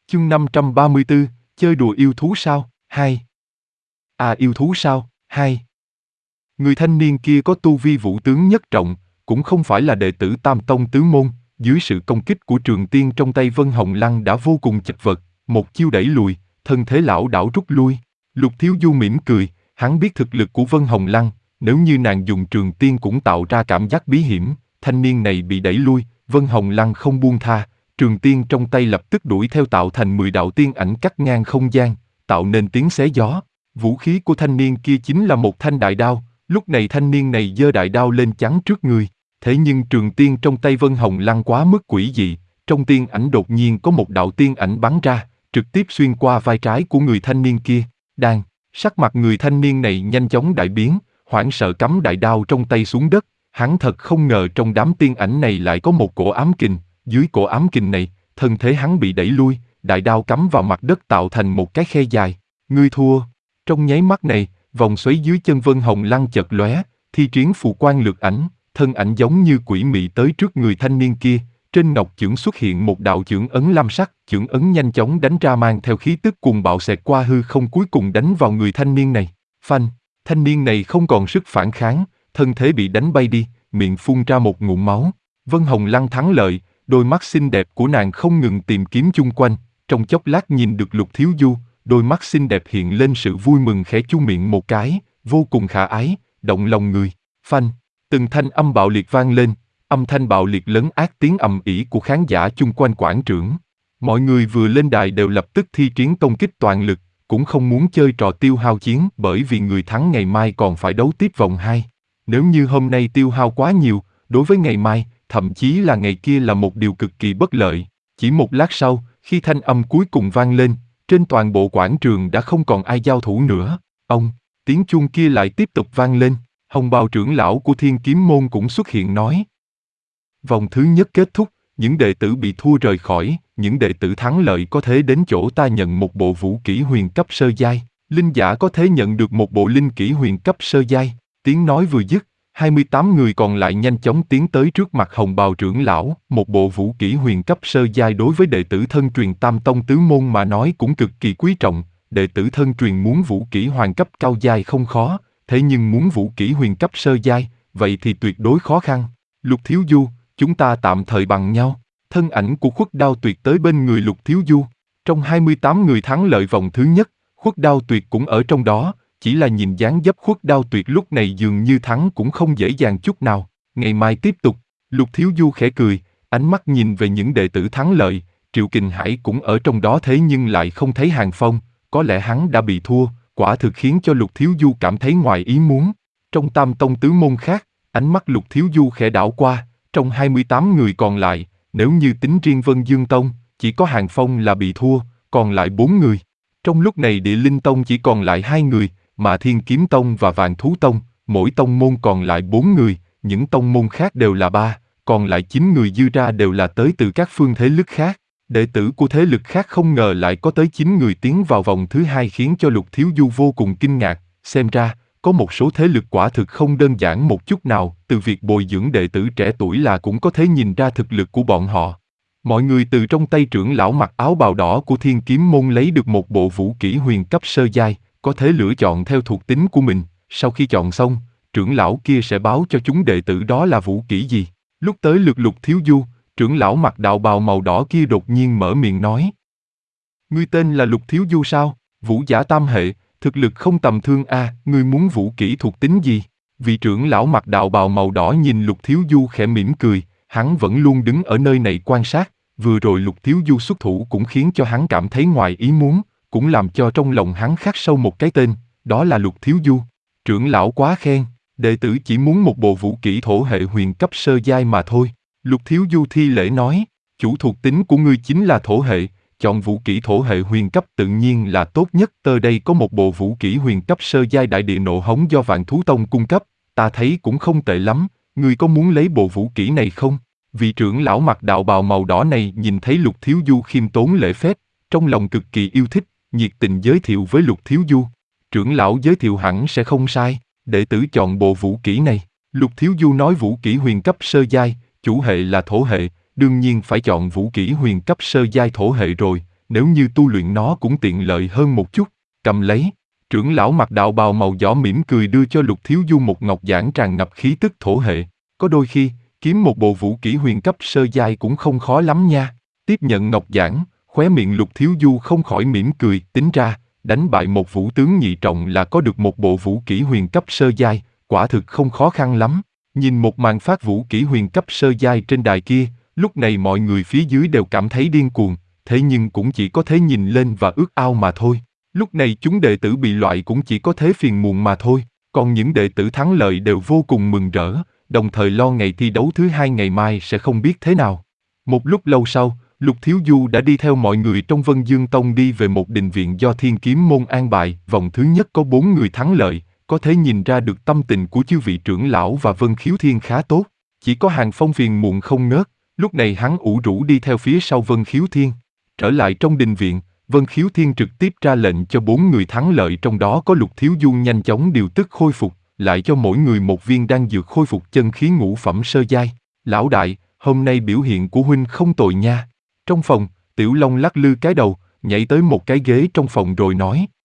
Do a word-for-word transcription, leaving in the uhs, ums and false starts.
Chương năm trăm ba mươi tư, chơi đùa yêu thú sao? Hai. À yêu thú sao? Hai. Người thanh niên kia có tu vi vũ tướng nhất trọng, cũng không phải là đệ tử Tam Tông tứ môn, dưới sự công kích của Trường Tiên trong tay Vân Hồng Lăng đã vô cùng chật vật, một chiêu đẩy lùi, thân thế lão đảo rút lui. Lục Thiếu Du mỉm cười, hắn biết thực lực của Vân Hồng Lăng, nếu như nàng dùng Trường Tiên cũng tạo ra cảm giác bí hiểm, thanh niên này bị đẩy lui, Vân Hồng Lăng không buông tha, Trường Tiên trong tay lập tức đuổi theo tạo thành mười đạo tiên ảnh cắt ngang không gian, tạo nên tiếng xé gió. Vũ khí của thanh niên kia chính là một thanh đại đao, lúc này thanh niên này giơ đại đao lên chắn trước người, thế nhưng Trường Tiên trong tay Vân Hồng Lăng quá mức quỷ dị, trong tiên ảnh đột nhiên có một đạo tiên ảnh bắn ra, trực tiếp xuyên qua vai trái của người thanh niên kia. Đang, sắc mặt người thanh niên này nhanh chóng đại biến, hoảng sợ cắm đại đao trong tay xuống đất, hắn thật không ngờ trong đám tiên ảnh này lại có một cổ ám kình, dưới cổ ám kình này, thân thế hắn bị đẩy lui, đại đao cắm vào mặt đất tạo thành một cái khe dài. Ngươi thua. Trong nháy mắt này, vòng xoáy dưới chân Vân Hồng Lăng chợt lóe, thi triển phù quan lược ảnh, thân ảnh giống như quỷ mị tới trước người thanh niên kia, trên ngọc chưởng xuất hiện một đạo chưởng ấn lam sắc, chưởng ấn nhanh chóng đánh ra mang theo khí tức cuồng bạo xẹt qua hư không cuối cùng đánh vào người thanh niên này. Phanh, thanh niên này không còn sức phản kháng, thân thế bị đánh bay đi, miệng phun ra một ngụm máu. Vân Hồng Lăng thắng lợi, đôi mắt xinh đẹp của nàng không ngừng tìm kiếm chung quanh, trong chốc lát nhìn được Lục Thiếu Du, đôi mắt xinh đẹp hiện lên sự vui mừng khẽ chu miệng một cái, vô cùng khả ái, động lòng người. Phanh, từng thanh âm bạo liệt vang lên, âm thanh bạo liệt lấn át tiếng ầm ĩ của khán giả chung quanh quảng trường. Mọi người vừa lên đài đều lập tức thi triển công kích toàn lực, cũng không muốn chơi trò tiêu hao chiến bởi vì người thắng ngày mai còn phải đấu tiếp vòng hai. Nếu như hôm nay tiêu hao quá nhiều, đối với ngày mai, thậm chí là ngày kia là một điều cực kỳ bất lợi. Chỉ một lát sau, khi thanh âm cuối cùng vang lên, trên toàn bộ quảng trường đã không còn ai giao thủ nữa. Ông, tiếng chuông kia lại tiếp tục vang lên, Hồng Bào trưởng lão của Thiên Kiếm Môn cũng xuất hiện nói. Vòng thứ nhất kết thúc, những đệ tử bị thua rời khỏi, những đệ tử thắng lợi có thể đến chỗ ta nhận một bộ vũ kỹ huyền cấp sơ giai, linh giả có thể nhận được một bộ linh kỹ huyền cấp sơ giai. Tiếng nói vừa dứt, hai mươi tám người còn lại nhanh chóng tiến tới trước mặt Hồng Bào trưởng lão, một bộ vũ kỹ huyền cấp sơ giai đối với đệ tử thân truyền Tam Tông tứ môn mà nói cũng cực kỳ quý trọng, đệ tử thân truyền muốn vũ kỹ hoàng cấp cao giai không khó, thế nhưng muốn vũ kỹ huyền cấp sơ giai, vậy thì tuyệt đối khó khăn. Lục Thiếu Du, chúng ta tạm thời bằng nhau. Thân ảnh của Khuất Đao Tuyệt tới bên người Lục Thiếu Du. Trong hai mươi tám người thắng lợi vòng thứ nhất, Khuất Đao Tuyệt cũng ở trong đó, chỉ là nhìn dáng dấp Khuất Đao Tuyệt lúc này dường như thắng cũng không dễ dàng chút nào. Ngày mai tiếp tục. Lục Thiếu Du khẽ cười, ánh mắt nhìn về những đệ tử thắng lợi, Triệu Kình Hải cũng ở trong đó thế nhưng lại không thấy Hàng Phong, có lẽ hắn đã bị thua, quả thực khiến cho Lục Thiếu Du cảm thấy ngoài ý muốn. Trong Tam Tông tứ môn khác, ánh mắt Lục Thiếu Du khẽ đảo qua, trong hai mươi tám người còn lại, nếu như tính riêng Vân Dương Tông, chỉ có Hàng Phong là bị thua, còn lại bốn người. Trong lúc này Địa Linh Tông chỉ còn lại hai người, mà Thiên Kiếm Tông và Vạn Thú Tông, mỗi tông môn còn lại bốn người, những tông môn khác đều là ba, còn lại chín người dư ra đều là tới từ các phương thế lực khác. Đệ tử của thế lực khác không ngờ lại có tới chín người tiến vào vòng thứ hai khiến cho Lục Thiếu Du vô cùng kinh ngạc, xem ra, có một số thế lực quả thực không đơn giản một chút nào, từ việc bồi dưỡng đệ tử trẻ tuổi là cũng có thể nhìn ra thực lực của bọn họ. Mọi người từ trong tay trưởng lão mặc áo bào đỏ của Thiên Kiếm Môn lấy được một bộ vũ kỹ huyền cấp sơ giai, có thể lựa chọn theo thuộc tính của mình, sau khi chọn xong, trưởng lão kia sẽ báo cho chúng đệ tử đó là vũ kỹ gì. Lúc tới lượt Lục Thiếu Du, trưởng lão mặc đạo bào màu đỏ kia đột nhiên mở miệng nói. Ngươi tên là Lục Thiếu Du sao? Vũ giả tam hệ, thực lực không tầm thường a, à, ngươi muốn vũ kỹ thuộc tính gì? Vị trưởng lão mặc đạo bào màu đỏ nhìn Lục Thiếu Du khẽ mỉm cười, hắn vẫn luôn đứng ở nơi này quan sát, vừa rồi Lục Thiếu Du xuất thủ cũng khiến cho hắn cảm thấy ngoài ý muốn, cũng làm cho trong lòng hắn khắc sâu một cái tên, đó là Lục Thiếu Du. Trưởng lão quá khen, đệ tử chỉ muốn một bộ vũ kỹ thổ hệ huyền cấp sơ giai mà thôi. Lục Thiếu Du thi lễ nói, chủ thuộc tính của ngươi chính là thổ hệ, chọn vũ kỹ thổ hệ huyền cấp tự nhiên là tốt nhất. Tờ đây có một bộ vũ kỹ huyền cấp sơ giai đại địa nộ hống do Vạn Thú Tông cung cấp, ta thấy cũng không tệ lắm, ngươi có muốn lấy bộ vũ kỹ này không? Vị trưởng lão mặc đạo bào màu đỏ này nhìn thấy Lục Thiếu Du khiêm tốn lễ phép, trong lòng cực kỳ yêu thích, nhiệt tình giới thiệu với Lục Thiếu Du. Trưởng lão giới thiệu hẳn sẽ không sai, đệ tử chọn bộ vũ kỹ này. Lục Thiếu Du nói vũ kỹ huyền cấp sơ giai, chủ hệ là thổ hệ, đương nhiên phải chọn vũ kỹ huyền cấp sơ giai thổ hệ rồi, nếu như tu luyện nó cũng tiện lợi hơn một chút. Cầm lấy. Trưởng lão mặc đạo bào màu đỏ mỉm cười đưa cho Lục Thiếu Du một ngọc giản tràn ngập khí tức thổ hệ. Có đôi khi, kiếm một bộ vũ kỹ huyền cấp sơ giai cũng không khó lắm nha. Tiếp nhận ngọc giản, khóe miệng Lục Thiếu Du không khỏi mỉm cười, tính ra, đánh bại một vũ tướng nhị trọng là có được một bộ vũ kỹ huyền cấp sơ giai, quả thực không khó khăn lắm. Nhìn một màn phát vũ kỹ huyền cấp sơ giai trên đài kia, lúc này mọi người phía dưới đều cảm thấy điên cuồng, thế nhưng cũng chỉ có thể nhìn lên và ước ao mà thôi. Lúc này chúng đệ tử bị loại cũng chỉ có thế phiền muộn mà thôi, còn những đệ tử thắng lợi đều vô cùng mừng rỡ, đồng thời lo ngày thi đấu thứ hai ngày mai sẽ không biết thế nào. Một lúc lâu sau, Lục Thiếu Du đã đi theo mọi người trong Vân Dương Tông đi về một đình viện do Thiên Kiếm Môn an bài. Vòng thứ nhất có bốn người thắng lợi, có thể nhìn ra được tâm tình của chư vị trưởng lão và Vân Khiếu Thiên khá tốt. Chỉ có Hàng Phong phiền muộn không ngớt, lúc này hắn ủ rũ đi theo phía sau Vân Khiếu Thiên. Trở lại trong đình viện, Vân Khiếu Thiên trực tiếp ra lệnh cho bốn người thắng lợi trong đó có Lục Thiếu Du nhanh chóng điều tức khôi phục, lại cho mỗi người một viên đan dược khôi phục chân khí ngũ phẩm sơ giai. Lão đại, hôm nay biểu hiện của huynh không tồi nha. Trong phòng, Tiểu Long lắc lư cái đầu, nhảy tới một cái ghế trong phòng rồi nói.